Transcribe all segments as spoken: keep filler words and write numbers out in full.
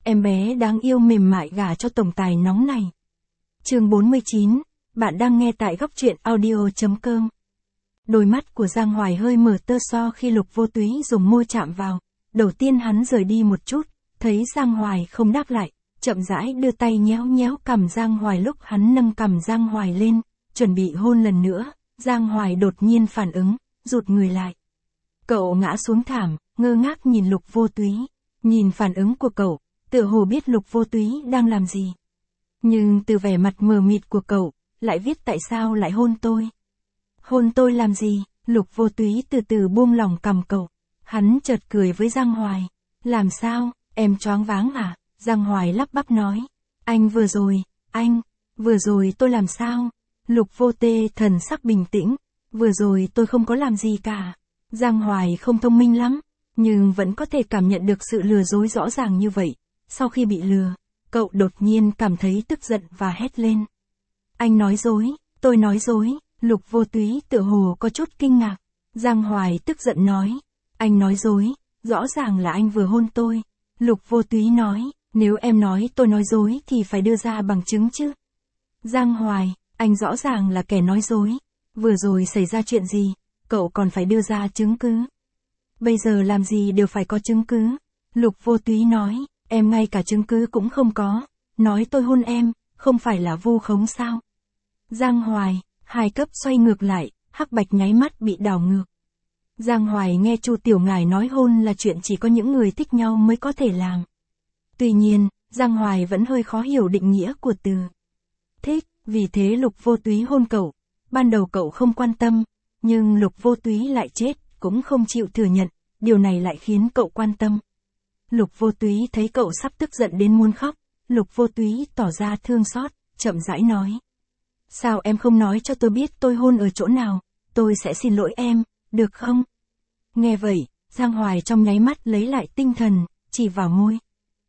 em bé đáng yêu mềm mại gả cho tổng tài nóng này. Chương bốn mươi chín, bạn đang nghe tại góc truyện audio chấm com. Đôi mắt của Giang Hoài hơi mở tơ so khi Lục Vô Túy dùng môi chạm vào. Đầu tiên hắn rời đi một chút, thấy Giang Hoài không đáp lại, chậm rãi đưa tay nhéo nhéo cằm Giang Hoài. Lúc hắn nâng cằm Giang Hoài lên, chuẩn bị hôn lần nữa, Giang Hoài đột nhiên phản ứng, rụt người lại. Cậu ngã xuống thảm, ngơ ngác nhìn Lục Vô Túy. Nhìn phản ứng của cậu, tựa hồ biết Lục Vô Túy đang làm gì. Nhưng từ vẻ mặt mờ mịt của cậu, lại viết tại sao lại hôn tôi. Hôn tôi làm gì? Lục Vô Túy từ từ buông lỏng cằm cậu. Hắn chợt cười với Giang Hoài. Làm sao, em choáng váng à? Giang Hoài lắp bắp nói. Anh vừa rồi, anh, vừa rồi tôi làm sao? Lục Vô Tê thần sắc bình tĩnh. Vừa rồi tôi không có làm gì cả. Giang Hoài không thông minh lắm, nhưng vẫn có thể cảm nhận được sự lừa dối rõ ràng như vậy. Sau khi bị lừa, cậu đột nhiên cảm thấy tức giận và hét lên. Anh nói dối, tôi nói dối. Lục Vô Túy tựa hồ có chút kinh ngạc. Giang Hoài tức giận nói. Anh nói dối, rõ ràng là anh vừa hôn tôi. Lục Vô Túy nói, nếu em nói tôi nói dối thì phải đưa ra bằng chứng chứ. Giang Hoài, anh rõ ràng là kẻ nói dối. Vừa rồi xảy ra chuyện gì, cậu còn phải đưa ra chứng cứ. Bây giờ làm gì đều phải có chứng cứ. Lục Vô Túy nói, em ngay cả chứng cứ cũng không có. Nói tôi hôn em, không phải là vu khống sao? Giang Hoài, hai cấp xoay ngược lại, hắc bạch nháy mắt bị đảo ngược. Giang Hoài nghe Chu Tiểu Ngải nói hôn là chuyện chỉ có những người thích nhau mới có thể làm. Tuy nhiên, Giang Hoài vẫn hơi khó hiểu định nghĩa của từ thích, vì thế Lục Vô Túy hôn cậu. Ban đầu cậu không quan tâm, nhưng Lục Vô Túy lại chết, cũng không chịu thừa nhận, điều này lại khiến cậu quan tâm. Lục Vô Túy thấy cậu sắp tức giận đến muốn khóc, Lục Vô Túy tỏ ra thương xót, chậm rãi nói. Sao em không nói cho tôi biết tôi hôn ở chỗ nào, tôi sẽ xin lỗi em, được không? Nghe vậy, Giang Hoài trong nháy mắt lấy lại tinh thần, chỉ vào môi.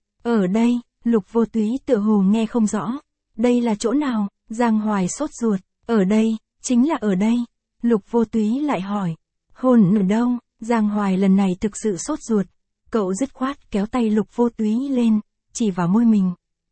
Ở đây, Lục Vô Túy tựa hồ nghe không rõ. Đây là chỗ nào? Giang Hoài sốt ruột. Ở đây, chính là ở đây. Lục Vô Túy lại hỏi. Hôn ở đâu? Giang Hoài lần này thực sự sốt ruột. Cậu dứt khoát kéo tay Lục Vô Túy lên, chỉ vào môi mình.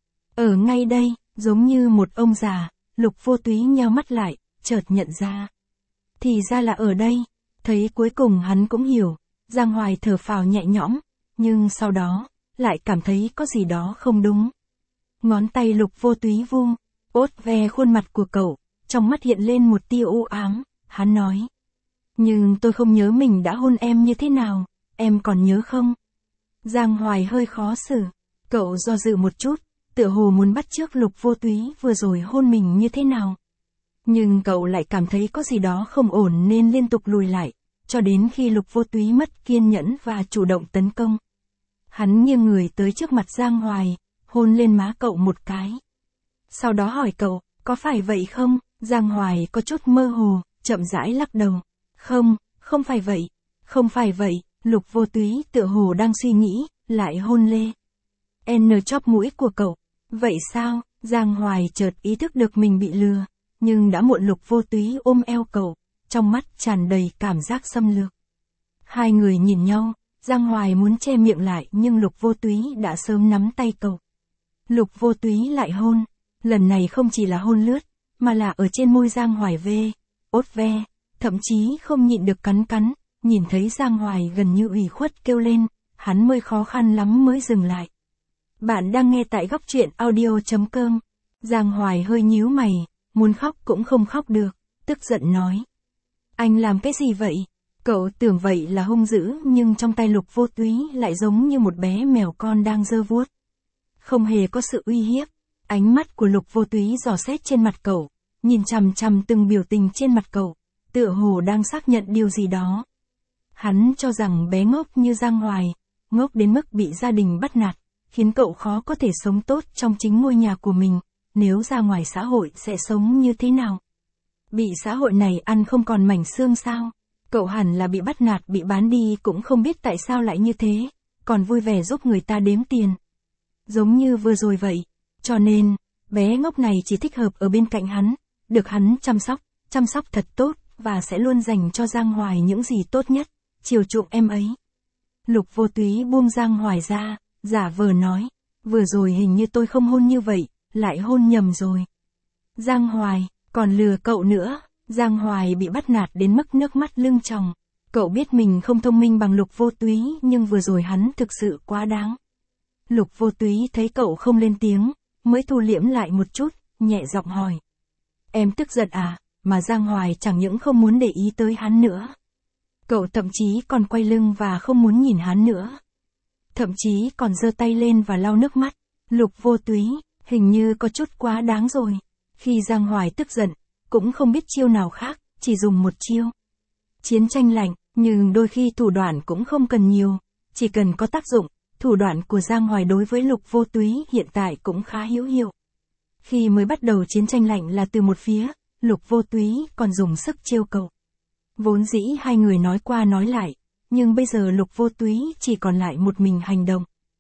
Ở ngay đây, giống như một ông già. Lục Vô Túy nheo mắt lại, chợt nhận ra. Thì ra là ở đây. Thấy cuối cùng hắn cũng hiểu. Giang Hoài thở phào nhẹ nhõm, nhưng sau đó, lại cảm thấy có gì đó không đúng. Ngón tay Lục Vô Túy vung, ốt ve khuôn mặt của cậu, trong mắt hiện lên một tia u ám, hắn nói. Nhưng tôi không nhớ mình đã hôn em như thế nào, em còn nhớ không? Giang Hoài hơi khó xử, cậu do dự một chút, tựa hồ muốn bắt chước Lục Vô Túy vừa rồi hôn mình như thế nào. Nhưng cậu lại cảm thấy có gì đó không ổn nên liên tục lùi lại, cho đến khi Lục Vô Túy mất kiên nhẫn và chủ động tấn công. Hắn nghiêng người tới trước mặt Giang Hoài, hôn lên má cậu một cái. Sau đó hỏi cậu, có phải vậy không? Giang Hoài có chút mơ hồ, chậm rãi lắc đầu. Không, không phải vậy, không phải vậy. Lục Vô Túy tựa hồ đang suy nghĩ, lại hôn lê N chóp mũi của cậu. Vậy sao? Giang Hoài chợt ý thức được mình bị lừa, nhưng đã muộn. Lục Vô Túy ôm eo cậu, trong mắt tràn đầy cảm giác xâm lược. Hai người nhìn nhau, Giang Hoài muốn che miệng lại nhưng Lục Vô Túy đã sớm nắm tay cậu. Lục Vô Túy lại hôn, lần này không chỉ là hôn lướt, mà là ở trên môi Giang Hoài ve, ốt ve, thậm chí không nhịn được cắn cắn. Nhìn thấy Giang Hoài gần như ủy khuất kêu lên, hắn mới khó khăn lắm mới dừng lại. Bạn đang nghe tại góc truyện audio chấm com. Giang Hoài hơi nhíu mày, muốn khóc cũng không khóc được, tức giận nói. Anh làm cái gì vậy? Cậu tưởng vậy là hung dữ nhưng trong tay Lục Vô Túy lại giống như một bé mèo con đang giơ vuốt. Không hề có sự uy hiếp, ánh mắt của Lục Vô Túy dò xét trên mặt cậu, nhìn chằm chằm từng biểu tình trên mặt cậu, tựa hồ đang xác nhận điều gì đó. Hắn cho rằng bé ngốc như Giang Hoài, ngốc đến mức bị gia đình bắt nạt, khiến cậu khó có thể sống tốt trong chính ngôi nhà của mình, nếu ra ngoài xã hội sẽ sống như thế nào? Bị xã hội này ăn không còn mảnh xương sao? Cậu hẳn là bị bắt nạt bị bán đi cũng không biết tại sao lại như thế, còn vui vẻ giúp người ta đếm tiền. Giống như vừa rồi vậy, cho nên, bé ngốc này chỉ thích hợp ở bên cạnh hắn, được hắn chăm sóc, chăm sóc thật tốt, và sẽ luôn dành cho Giang Hoài những gì tốt nhất, chiều chuộng em ấy. Lục Vô Túy buông Giang Hoài ra, giả vờ nói, vừa rồi hình như tôi không hôn như vậy, lại hôn nhầm rồi. Giang Hoài, còn lừa cậu nữa. Giang Hoài bị bắt nạt đến mức nước mắt lưng tròng. Cậu biết mình không thông minh bằng Lục Vô Túy, nhưng vừa rồi hắn thực sự quá đáng. Lục Vô Túy thấy cậu không lên tiếng, mới thu liễm lại một chút, nhẹ giọng hỏi. Em tức giận à? Mà Giang Hoài chẳng những không muốn để ý tới hắn nữa. Cậu thậm chí còn quay lưng và không muốn nhìn hắn nữa. Thậm chí còn giơ tay lên và lau nước mắt. Lục Vô Túy, hình như có chút quá đáng rồi. Khi Giang Hoài tức giận, cũng không biết chiêu nào khác, chỉ dùng một chiêu. Chiến tranh lạnh, nhưng đôi khi thủ đoạn cũng không cần nhiều, chỉ cần có tác dụng. Thủ đoạn của Giang Hoài đối với Lục Vô Túy hiện tại cũng khá hữu hiệu. Khi mới bắt đầu chiến tranh lạnh là từ một phía, Lục Vô Túy còn dùng sức trêu cậu. Vốn dĩ hai người nói qua nói lại, nhưng bây giờ Lục Vô Túy chỉ còn lại một mình hành động.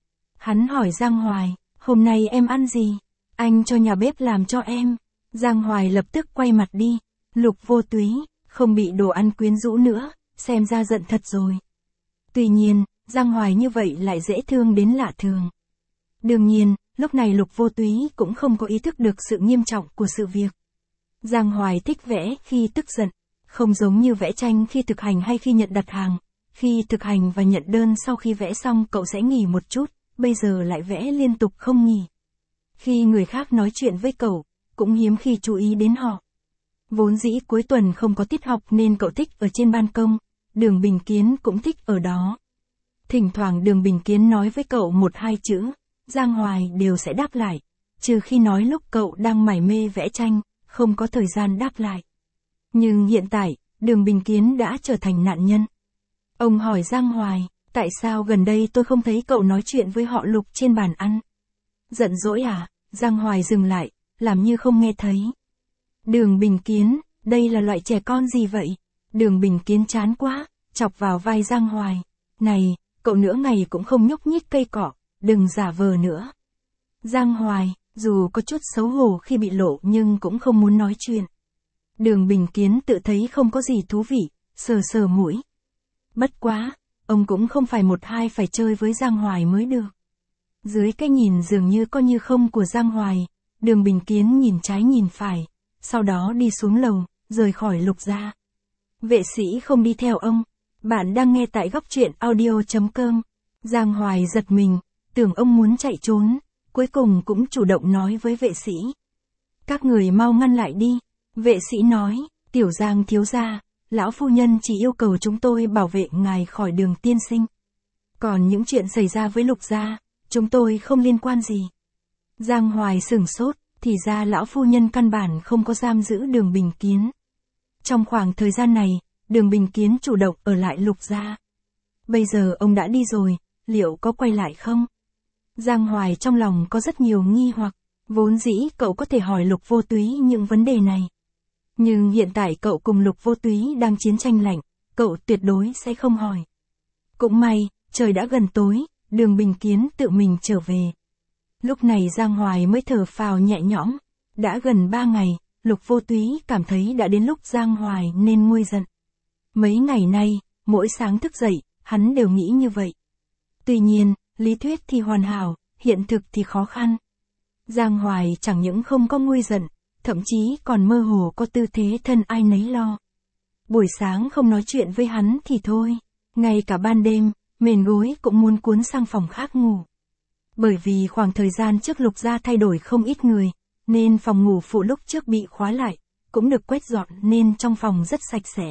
Hắn hỏi Giang Hoài, hôm nay em ăn gì? Anh cho nhà bếp làm cho em. Giang Hoài lập tức quay mặt đi. Lục Vô Túy, không bị đồ ăn quyến rũ nữa, xem ra giận thật rồi. Tuy nhiên, Giang Hoài như vậy lại dễ thương đến lạ thường. Đương nhiên, lúc này Lục Vô Túy cũng không có ý thức được sự nghiêm trọng của sự việc. Giang Hoài thích vẽ khi tức giận, không giống như vẽ tranh khi thực hành hay khi nhận đặt hàng. Khi thực hành và nhận đơn sau khi vẽ xong cậu sẽ nghỉ một chút, bây giờ lại vẽ liên tục không nghỉ. Khi người khác nói chuyện với cậu, cũng hiếm khi chú ý đến họ. Vốn dĩ cuối tuần không có tiết học nên cậu thích ở trên ban công, Đường Bình Kiến cũng thích ở đó. Thỉnh thoảng Đường Bình Kiến nói với cậu một hai chữ, Giang Hoài đều sẽ đáp lại, trừ khi nói lúc cậu đang mải mê vẽ tranh, không có thời gian đáp lại. Nhưng hiện tại, Đường Bình Kiến đã trở thành nạn nhân. Ông hỏi Giang Hoài, tại sao gần đây tôi không thấy cậu nói chuyện với họ Lục trên bàn ăn? Giận dỗi à? Giang Hoài dừng lại, làm như không nghe thấy. Đường Bình Kiến, đây là loại trẻ con gì vậy? Đường Bình Kiến chán quá, chọc vào vai Giang Hoài. Này, cậu nửa ngày cũng không nhúc nhích cây cỏ, đừng giả vờ nữa. Giang Hoài, dù có chút xấu hổ khi bị lộ nhưng cũng không muốn nói chuyện. Đường Bình Kiến tự thấy không có gì thú vị, sờ sờ mũi. Bất quá, ông cũng không phải một hai phải chơi với Giang Hoài mới được. Dưới cái nhìn dường như có như không của Giang Hoài, Đường Bình Kiến nhìn trái nhìn phải, sau đó đi xuống lầu, rời khỏi Lục gia. Vệ sĩ không đi theo ông. Bạn đang nghe tại góc truyện audio chấm com. Giang Hoài giật mình, tưởng ông muốn chạy trốn, cuối cùng cũng chủ động nói với vệ sĩ. Các người mau ngăn lại đi. Vệ sĩ nói, Tiểu Giang thiếu gia, lão phu nhân chỉ yêu cầu chúng tôi bảo vệ ngài khỏi Đường tiên sinh. Còn những chuyện xảy ra với Lục gia, chúng tôi không liên quan gì. Giang Hoài sửng sốt, thì ra lão phu nhân căn bản không có giam giữ Đường Bình Kiến. Trong khoảng thời gian này, Đường Bình Kiến chủ động ở lại Lục gia. Bây giờ ông đã đi rồi, liệu có quay lại không? Giang Hoài trong lòng có rất nhiều nghi hoặc, vốn dĩ cậu có thể hỏi Lục Vô Túy những vấn đề này. Nhưng hiện tại cậu cùng Lục Vô Túy đang chiến tranh lạnh, cậu tuyệt đối sẽ không hỏi. Cũng may, trời đã gần tối, Đường Bình Kiến tự mình trở về. Lúc này Giang Hoài mới thở phào nhẹ nhõm. Đã gần ba ngày, Lục Vô Túy cảm thấy đã đến lúc Giang Hoài nên nguôi giận. Mấy ngày nay, mỗi sáng thức dậy, hắn đều nghĩ như vậy. Tuy nhiên, lý thuyết thì hoàn hảo, hiện thực thì khó khăn. Giang Hoài chẳng những không có nguôi giận, thậm chí còn mơ hồ có tư thế thân ai nấy lo. Buổi sáng không nói chuyện với hắn thì thôi, ngay cả ban đêm, mền gối cũng muốn cuốn sang phòng khác ngủ. Bởi vì khoảng thời gian trước Lục gia thay đổi không ít người, nên phòng ngủ phụ lúc trước bị khóa lại, cũng được quét dọn nên trong phòng rất sạch sẽ.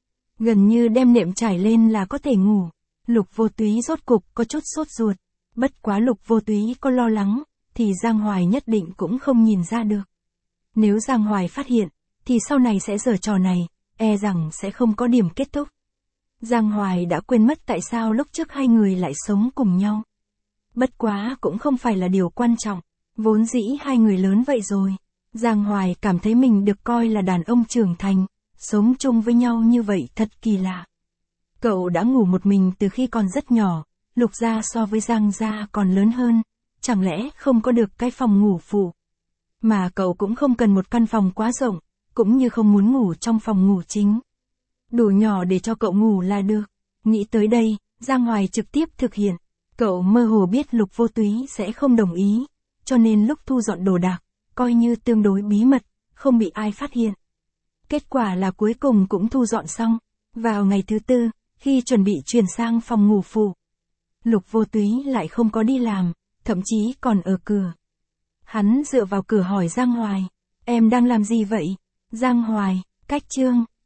Gần như đem nệm trải lên là có thể ngủ. Lục Vô Túy rốt cục có chút sốt ruột. Bất quá Lục Vô Túy có lo lắng, thì Giang Hoài nhất định cũng không nhìn ra được. Nếu Giang Hoài phát hiện, thì sau này sẽ giở trò này, e rằng sẽ không có điểm kết thúc. Giang Hoài đã quên mất tại sao lúc trước hai người lại sống cùng nhau. Bất quá cũng không phải là điều quan trọng, vốn dĩ hai người lớn vậy rồi. Giang Hoài cảm thấy mình được coi là đàn ông trưởng thành, sống chung với nhau như vậy thật kỳ lạ. Cậu đã ngủ một mình từ khi còn rất nhỏ, Lục gia so với Giang gia còn lớn hơn, chẳng lẽ không có được cái phòng ngủ phụ. Mà cậu cũng không cần một căn phòng quá rộng, cũng như không muốn ngủ trong phòng ngủ chính. Đủ nhỏ để cho cậu ngủ là được. Nghĩ tới đây, Giang Hoài trực tiếp thực hiện. Cậu mơ hồ biết Lục Vô Túy sẽ không đồng ý, cho nên lúc thu dọn đồ đạc, coi như tương đối bí mật, không bị ai phát hiện. Kết quả là cuối cùng cũng thu dọn xong. Vào ngày thứ tư, khi chuẩn bị chuyển sang phòng ngủ phụ, Lục Vô Túy lại không có đi làm, thậm chí còn ở cửa. Hắn dựa vào cửa hỏi Giang Hoài, em đang làm gì vậy? Giang Hoài, cách chương.